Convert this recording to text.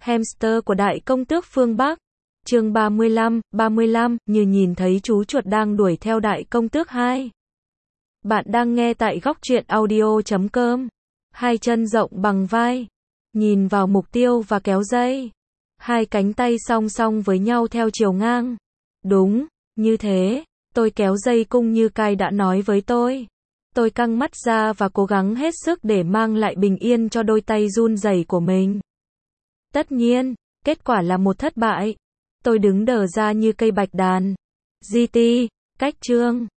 Hamster của Đại Công Tước phương Bắc. Chương 35, như nhìn thấy chú chuột đang đuổi theo Đại Công Tước 2. Bạn đang nghe tại góc truyện audio.com. Hai chân rộng bằng vai. Nhìn vào mục tiêu và kéo dây. Hai cánh tay song song với nhau theo chiều ngang. Đúng, như thế. Tôi kéo dây cung như Kai đã nói với tôi. Tôi căng mắt ra và cố gắng hết sức để mang lại bình yên cho đôi tay run rẩy của mình. Tất nhiên, kết quả là một thất bại. Tôi đứng đờ ra như cây bạch đàn. GT, cách chương.